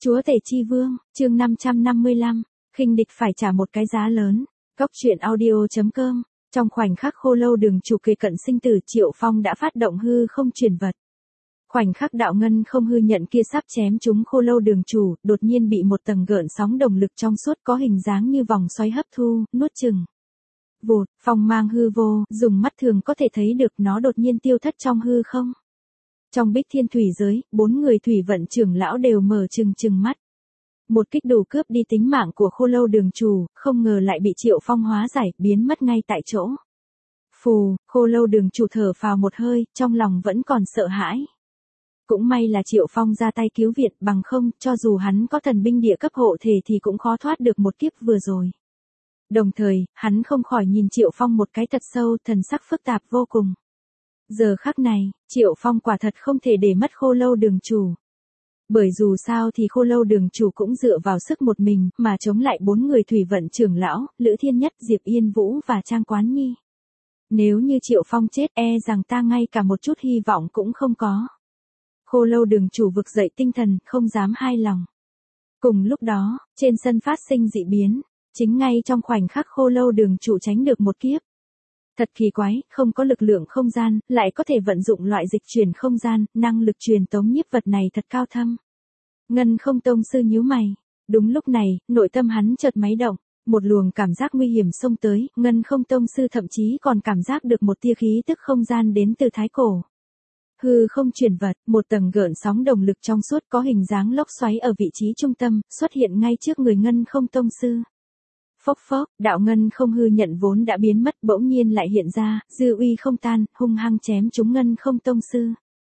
Chúa tể chi vương, chương 555, khinh địch phải trả một cái giá lớn. Góc truyện audio.com. Trong khoảnh khắc Khô Lâu Đường chủ kề cận sinh tử, Triệu Phong đã phát động hư không truyền vật. Khoảnh khắc đạo ngân không hư nhận kia sắp chém trúng Khô Lâu Đường chủ, đột nhiên bị một tầng gợn sóng đồng lực trong suốt có hình dáng như vòng xoáy hấp thu, nuốt chửng. Vụt, phong mang hư vô, dùng mắt thường có thể thấy được nó đột nhiên tiêu thất trong hư không. Trong Bích Thiên thủy giới, 4 người thủy vận trưởng lão đều mở trừng mắt. Một kích đủ cướp đi tính mạng của Khô Lâu Đường chủ, không ngờ lại bị Triệu Phong hóa giải, biến mất ngay tại chỗ. Phù, Khô Lâu Đường chủ thở phào một hơi, trong lòng vẫn còn sợ hãi. Cũng may là Triệu Phong ra tay cứu viện, bằng không, cho dù hắn có thần binh địa cấp hộ thể thì cũng khó thoát được một kiếp vừa rồi. Đồng thời, hắn không khỏi nhìn Triệu Phong một cái thật sâu, thần sắc phức tạp vô cùng. Giờ khắc này, Triệu Phong quả thật không thể để mất Khô Lâu Đường chủ. Bởi dù sao thì Khô Lâu Đường chủ cũng dựa vào sức một mình, mà chống lại 4 người thủy vận trưởng lão, Lữ Thiên Nhất, Diệp Yên Vũ và Trang Quán Nhi. Nếu như Triệu Phong chết, rằng ta ngay cả một chút hy vọng cũng không có. Khô Lâu Đường chủ vực dậy tinh thần, không dám hai lòng. Cùng lúc đó, trên sân phát sinh dị biến, chính ngay trong khoảnh khắc Khô Lâu Đường chủ tránh được một kiếp. Thật kỳ quái, không có lực lượng không gian, lại có thể vận dụng loại dịch chuyển không gian, năng lực truyền tống nhiếp vật này thật cao thâm. Ngân Không Tông sư nhíu mày. Đúng lúc này, nội tâm hắn chợt máy động, một luồng cảm giác nguy hiểm xông tới, Ngân Không Tông sư thậm chí còn cảm giác được một tia khí tức không gian đến từ thái cổ. Hư không truyền vật, một tầng gợn sóng đồng lực trong suốt có hình dáng lốc xoáy ở vị trí trung tâm, xuất hiện ngay trước người Ngân Không Tông sư. Phốc phốc, đạo ngân không hư nhận vốn đã biến mất bỗng nhiên lại hiện ra, dư uy không tan, hung hăng chém trúng Ngân Không Tông sư.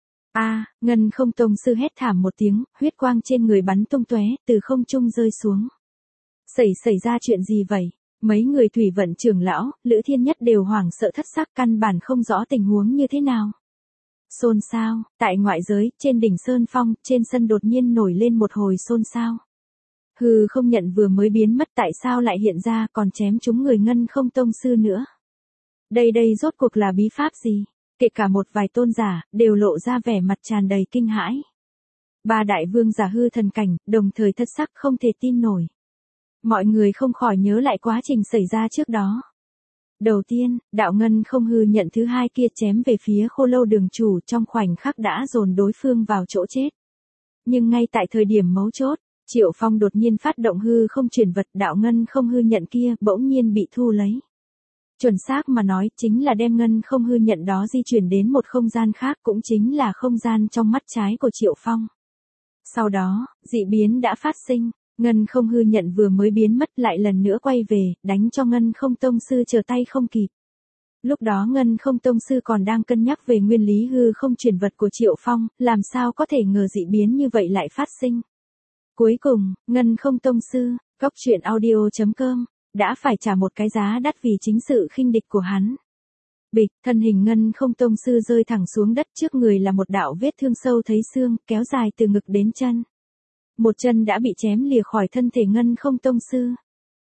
Ngân Không Tông sư hét thảm một tiếng, huyết quang trên người bắn tung tóe, từ không trung rơi xuống. Xảy ra chuyện gì vậy? Mấy người thủy vận trưởng lão, Lữ Thiên Nhất đều hoảng sợ thất sắc, căn bản không rõ tình huống như thế nào. Xôn xao, tại ngoại giới, trên đỉnh Sơn Phong, trên sân đột nhiên nổi lên một hồi xôn xao. Hư không nhận vừa mới biến mất tại sao lại hiện ra còn chém trúng người Ngân Không Tông sư nữa. Đây rốt cuộc là bí pháp gì? Kể cả một vài tôn giả, đều lộ ra vẻ mặt tràn đầy kinh hãi. 3 đại vương giả hư thần cảnh, đồng thời thất sắc không thể tin nổi. Mọi người không khỏi nhớ lại quá trình xảy ra trước đó. Đầu tiên, đạo ngân không hư nhận thứ hai kia chém về phía Khô Lâu Đường chủ trong khoảnh khắc đã dồn đối phương vào chỗ chết. Nhưng ngay tại thời điểm mấu chốt, Triệu Phong đột nhiên phát động hư không truyền vật, đạo ngân không hư nhận kia bỗng nhiên bị thu lấy. Chuẩn xác mà nói chính là đem ngân không hư nhận đó di chuyển đến một không gian khác, cũng chính là không gian trong mắt trái của Triệu Phong. Sau đó, dị biến đã phát sinh, ngân không hư nhận vừa mới biến mất lại lần nữa quay về, đánh cho Ngân Không Tông sư trở tay không kịp. Lúc đó Ngân Không Tông sư còn đang cân nhắc về nguyên lý hư không truyền vật của Triệu Phong, làm sao có thể ngờ dị biến như vậy lại phát sinh. Cuối cùng, Ngân Không Tông sư, góc truyện audio.com, đã phải trả một cái giá đắt vì chính sự khinh địch của hắn. Bịch, thân hình Ngân Không Tông sư rơi thẳng xuống đất, trước người là một đạo vết thương sâu thấy xương, kéo dài từ ngực đến chân. Một chân đã bị chém lìa khỏi thân thể Ngân Không Tông sư.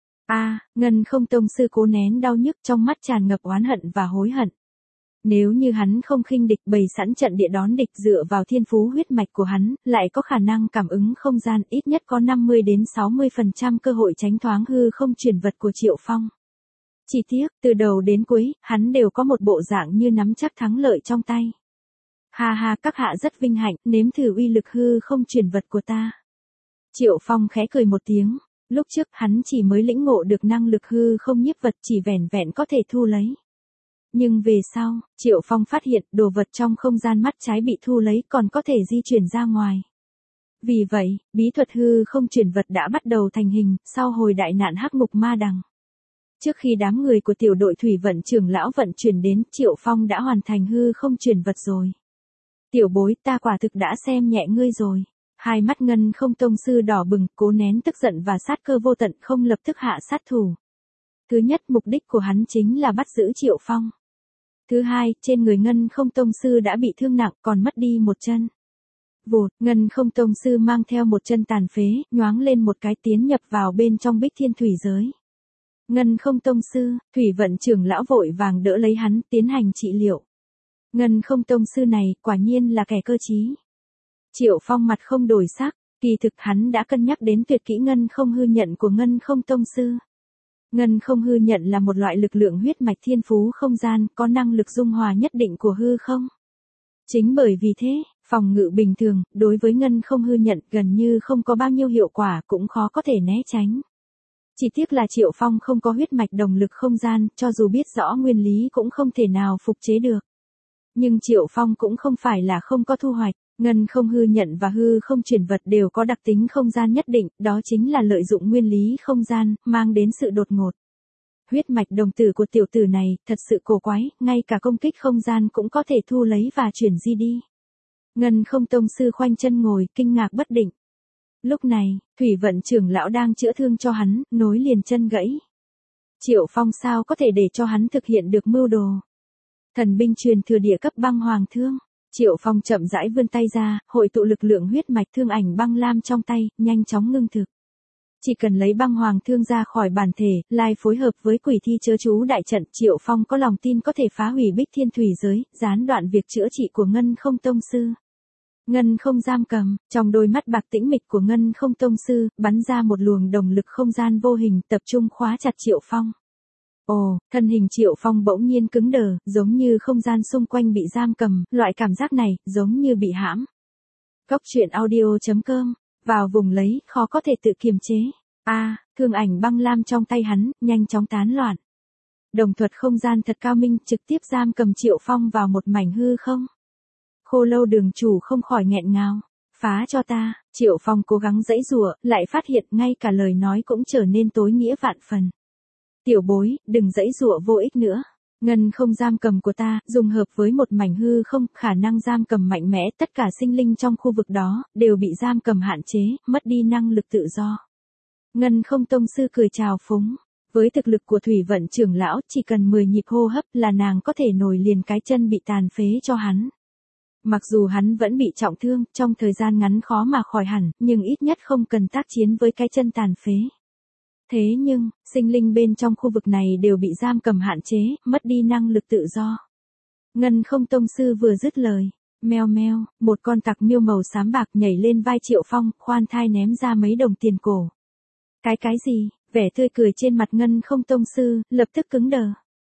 Ngân Không Tông sư cố nén đau nhức, trong mắt tràn ngập oán hận và hối hận. Nếu như hắn không khinh địch, bày sẵn trận địa đón địch, dựa vào thiên phú huyết mạch của hắn, lại có khả năng cảm ứng không gian, ít nhất có 50 đến 60% cơ hội tránh thoáng hư không truyền vật của Triệu Phong. Chỉ tiếc, từ đầu đến cuối, hắn đều có một bộ dạng như nắm chắc thắng lợi trong tay. Các hạ rất vinh hạnh, nếm thử uy lực hư không truyền vật của ta. Triệu Phong khẽ cười một tiếng, lúc trước hắn chỉ mới lĩnh ngộ được năng lực hư không nhiếp vật, chỉ vẻn vẹn có thể thu lấy. Nhưng về sau, Triệu Phong phát hiện đồ vật trong không gian mắt trái bị thu lấy còn có thể di chuyển ra ngoài. Vì vậy, bí thuật hư không truyền vật đã bắt đầu thành hình, sau hồi đại nạn Hắc Ngục Ma Đằng. Trước khi đám người của tiểu đội thủy vận trưởng lão vận chuyển đến, Triệu Phong đã hoàn thành hư không truyền vật rồi. Tiểu bối, ta quả thực đã xem nhẹ ngươi rồi. Hai mắt Ngân Không Tông sư đỏ bừng, cố nén tức giận và sát cơ vô tận, không lập tức hạ sát thủ. Thứ nhất, mục đích của hắn chính là bắt giữ Triệu Phong. Thứ hai, trên người Ngân Không Tông sư đã bị thương nặng, còn mất đi một chân. Vụt, Ngân Không Tông sư mang theo một chân tàn phế, nhoáng lên một cái tiến nhập vào bên trong Bích Thiên thủy giới. Ngân Không Tông sư, thủy vận trưởng lão vội vàng đỡ lấy hắn, tiến hành trị liệu. Ngân Không Tông sư này, quả nhiên là kẻ cơ trí. Triệu Phong mặt không đổi sắc, Kỳ thực hắn đã cân nhắc đến tuyệt kỹ ngân không hư nhận của Ngân Không Tông Sư. Ngân không hư nhận là một loại lực lượng huyết mạch thiên phú không gian, có năng lực dung hòa nhất định của hư không. Chính bởi vì thế, phòng ngự bình thường, đối với ngân không hư nhận gần như không có bao nhiêu hiệu quả, cũng khó có thể né tránh. Chỉ tiếc là Triệu Phong không có huyết mạch đồng lực không gian, cho dù biết rõ nguyên lý cũng không thể nào phục chế được. Nhưng Triệu Phong cũng không phải là không có thu hoạch, ngân không hư nhận và hư không chuyển vật đều có đặc tính không gian nhất định, đó chính là lợi dụng nguyên lý không gian, mang đến sự đột ngột. Huyết mạch đồng tử của tiểu tử này, thật sự cổ quái, ngay cả công kích không gian cũng có thể thu lấy và chuyển di đi. Ngân Không Tông Sư khoanh chân ngồi, kinh ngạc bất định. Lúc này, Thủy Vận trưởng lão đang chữa thương cho hắn, nối liền chân gãy. Triệu Phong sao có thể để cho hắn thực hiện được mưu đồ. Thần binh truyền thừa địa cấp băng hoàng thương. Triệu Phong chậm rãi vươn tay ra, hội tụ lực lượng huyết mạch thương ảnh băng lam trong tay, nhanh chóng ngưng thực. Chỉ cần lấy băng hoàng thương ra khỏi bản thể, lại phối hợp với quỷ thi chớ chú đại trận, Triệu Phong có lòng tin có thể phá hủy Bích Thiên Thủy giới, gián đoạn việc chữa trị của Ngân Không Tông Sư. Ngân không giam cầm, trong đôi mắt bạc tĩnh mịch của Ngân Không Tông Sư, bắn ra một luồng đồng lực không gian vô hình, tập trung khóa chặt Triệu Phong. Ồ, thân hình Triệu Phong bỗng nhiên cứng đờ, giống như không gian xung quanh bị giam cầm, loại cảm giác này, giống như bị hãm. Cốc truyện audio.com, vào vùng lấy, khó có thể tự kiềm chế. Thương ảnh băng lam trong tay hắn, nhanh chóng tán loạn. Đồng thuật không gian thật cao minh, trực tiếp giam cầm Triệu Phong vào một mảnh hư không. Khô Lâu đường chủ không khỏi nghẹn ngào. Phá cho ta, Triệu Phong cố gắng giãy giụa, lại phát hiện ngay cả lời nói cũng trở nên tối nghĩa vạn phần. Tiểu bối, đừng giãy giụa vô ích nữa. Ngân không giam cầm của ta, dùng hợp với một mảnh hư không, khả năng giam cầm mạnh mẽ, tất cả sinh linh trong khu vực đó, đều bị giam cầm hạn chế, mất đi năng lực tự do. Ngân Không Tông Sư cười chào phúng. Với thực lực của Thủy Vận trưởng lão, chỉ cần 10 nhịp hô hấp là nàng có thể nổi liền cái chân bị tàn phế cho hắn. Mặc dù hắn vẫn bị trọng thương, trong thời gian ngắn khó mà khỏi hẳn, nhưng ít nhất không cần tác chiến với cái chân tàn phế. Thế nhưng, sinh linh bên trong khu vực này đều bị giam cầm hạn chế, mất đi năng lực tự do. Ngân Không Tông Sư vừa dứt lời, meo meo, một con tặc miêu màu xám bạc nhảy lên vai Triệu Phong, khoan thai ném ra mấy đồng tiền cổ. Cái gì? Vẻ tươi cười trên mặt Ngân Không Tông Sư, lập tức cứng đờ.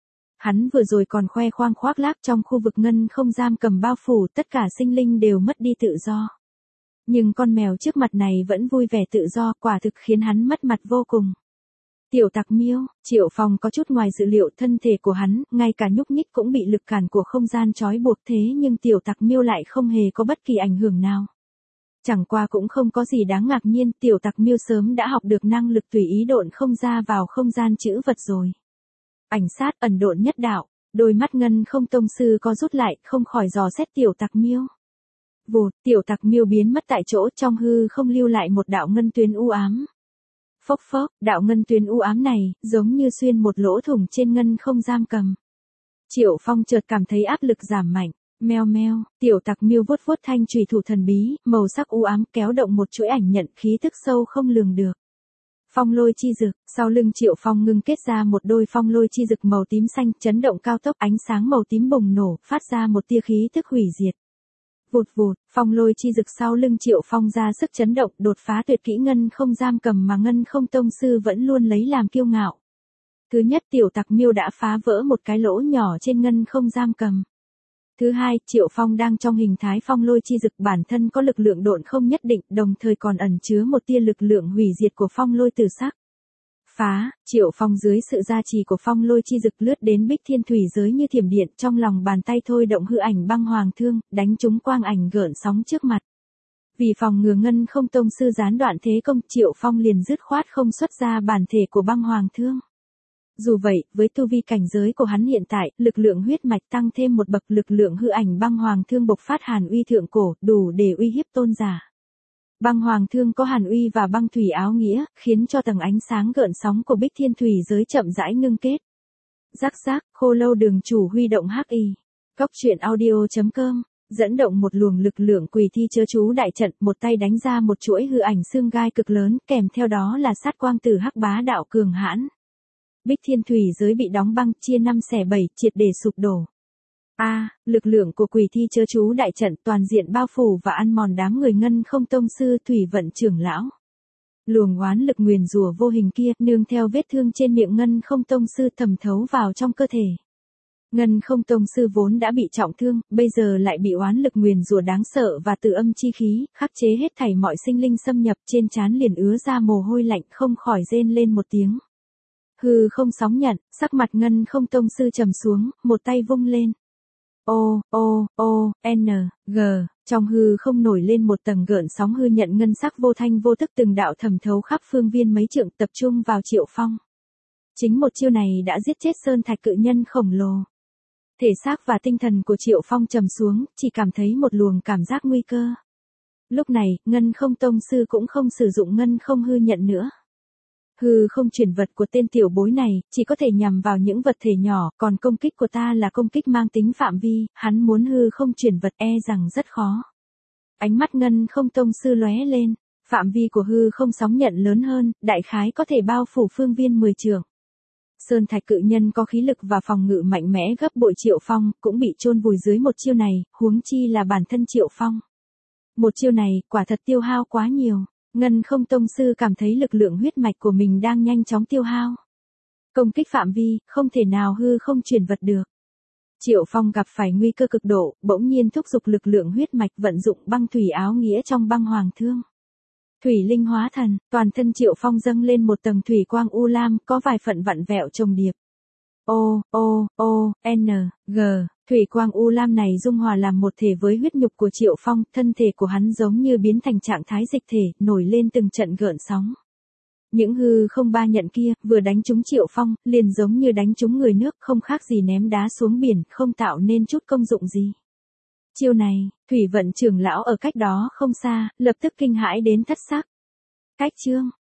Hắn vừa rồi còn khoe khoang khoác lác trong khu vực ngân không giam cầm bao phủ, tất cả sinh linh đều mất đi tự do. Nhưng con mèo trước mặt này vẫn vui vẻ tự do, quả thực khiến hắn mất mặt vô cùng. Tiểu tặc miêu, Triệu Phong có chút ngoài dự liệu, thân thể của hắn, ngay cả nhúc nhích cũng bị lực cản của không gian trói buộc, thế nhưng tiểu tặc miêu lại không hề có bất kỳ ảnh hưởng nào. Chẳng qua cũng không có gì đáng ngạc nhiên, tiểu tặc miêu sớm đã học được năng lực tùy ý độn không ra vào không gian chữ vật rồi. Ảnh sát ẩn độn nhất đạo, đôi mắt Ngân Không Tông Sư có rút lại, không khỏi dò xét tiểu tặc miêu. Vụt, tiểu tặc miêu biến mất tại chỗ, trong hư không lưu lại một đạo ngân tuyến u ám. Phốc phốc, đạo ngân tuyến u ám này, giống như xuyên một lỗ thủng trên ngân không giam cầm. Triệu Phong chợt cảm thấy áp lực giảm mạnh. Meo meo, tiểu tặc miêu vuốt vuốt thanh chùy thủ thần bí, màu sắc u ám kéo động một chuỗi ảnh nhận khí tức sâu không lường được. Phong lôi chi dực, sau lưng Triệu Phong ngưng kết ra một đôi phong lôi chi dực màu tím xanh, chấn động cao tốc, ánh sáng màu tím bùng nổ, phát ra một tia khí tức hủy diệt. Vụt vụt, phong lôi chi dực sau lưng Triệu Phong ra sức chấn động, đột phá tuyệt kỹ ngân không giam cầm mà Ngân Không Tông Sư vẫn luôn lấy làm kiêu ngạo. Thứ nhất, tiểu tặc miêu đã phá vỡ một cái lỗ nhỏ trên ngân không giam cầm. Thứ hai, Triệu Phong đang trong hình thái phong lôi chi dực, bản thân có lực lượng độn không nhất định, đồng thời còn ẩn chứa một tia lực lượng hủy diệt của phong lôi tử sắc. Phá, Triệu Phong dưới sự gia trì của phong lôi chi dực lướt đến Bích Thiên Thủy giới như thiểm điện, trong lòng bàn tay thôi động hư ảnh băng hoàng thương, đánh trúng quang ảnh gợn sóng trước mặt. Vì phòng ngừa Ngân Không Tông Sư gián đoạn thế công, Triệu Phong liền dứt khoát không xuất ra bản thể của băng hoàng thương. Dù vậy, với tu vi cảnh giới của hắn hiện tại, lực lượng huyết mạch tăng thêm một bậc, lực lượng hư ảnh băng hoàng thương bộc phát hàn uy thượng cổ, đủ để uy hiếp tôn giả. Băng hoàng thương có hàn uy và băng thủy áo nghĩa, khiến cho tầng ánh sáng gợn sóng của Bích Thiên Thủy giới chậm rãi ngưng kết. Rắc rắc, Khô Lâu đường chủ huy động HI. Cốc truyện audio.com, dẫn động một luồng lực lượng quỷ thi chớ chú đại trận, một tay đánh ra một chuỗi hư ảnh xương gai cực lớn, kèm theo đó là sát quang tử hắc bá đạo cường hãn. Bích Thiên Thủy giới bị đóng băng, chia 5 xẻ 7, triệt để sụp đổ. Lực lượng của quỷ thi chớ chú đại trận toàn diện bao phủ và ăn mòn đám người Ngân Không tông sư Thủy Vận trưởng lão. Luồng oán lực nguyền rủa vô hình kia nương theo vết thương trên miệng Ngân Không tông sư thẩm thấu vào trong cơ thể. Ngân Không tông sư vốn đã bị trọng thương, bây giờ lại bị oán lực nguyền rủa đáng sợ và từ âm chi khí, khắc chế hết thảy mọi sinh linh xâm nhập, trên trán liền ứa ra mồ hôi lạnh, không khỏi rên lên một tiếng. Hư không sóng nhận, sắc mặt Ngân Không tông sư trầm xuống, một tay vung lên. Trong hư không nổi lên một tầng gợn sóng hư nhận ngân sắc vô thanh vô tức từng đạo thẩm thấu khắp phương viên mấy trượng tập trung vào Triệu Phong. Chính một chiêu này đã giết chết sơn thạch cự nhân khổng lồ. Thể xác và tinh thần của Triệu Phong trầm xuống, chỉ cảm thấy một luồng cảm giác nguy cơ. Lúc này, Ngân Không tông sư cũng không sử dụng ngân không hư nhận nữa. Hư không chuyển vật của tên tiểu bối này, chỉ có thể nhằm vào những vật thể nhỏ, còn công kích của ta là công kích mang tính phạm vi, hắn muốn hư không chuyển vật rằng rất khó. Ánh mắt Ngân Không tông sư lóe lên, phạm vi của hư không sóng nhận lớn hơn, đại khái có thể bao phủ phương viên 10 trượng. Sơn thạch cự nhân có khí lực và phòng ngự mạnh mẽ gấp bội Triệu Phong, cũng bị chôn vùi dưới một chiêu này, huống chi là bản thân Triệu Phong. Một chiêu này, quả thật tiêu hao quá nhiều. Ngân Không tông sư cảm thấy lực lượng huyết mạch của mình đang nhanh chóng tiêu hao. Công kích phạm vi, không thể nào hư không chuyển vật được. Triệu Phong gặp phải nguy cơ cực độ, bỗng nhiên thúc giục lực lượng huyết mạch vận dụng băng thủy áo nghĩa trong băng hoàng thương. Thủy linh hóa thần, toàn thân Triệu Phong dâng lên một tầng thủy quang u lam, có vài phần vặn vẹo chồng điệp. Thủy quang u lam này dung hòa làm một thể với huyết nhục của Triệu Phong, thân thể của hắn giống như biến thành trạng thái dịch thể, nổi lên từng trận gợn sóng. Những hư không ba nhận kia, vừa đánh trúng Triệu Phong, liền giống như đánh trúng người nước, không khác gì ném đá xuống biển, không tạo nên chút công dụng gì. Chiêu này, Thủy Vận trưởng lão ở cách đó không xa, lập tức kinh hãi đến thất sắc. Cách chương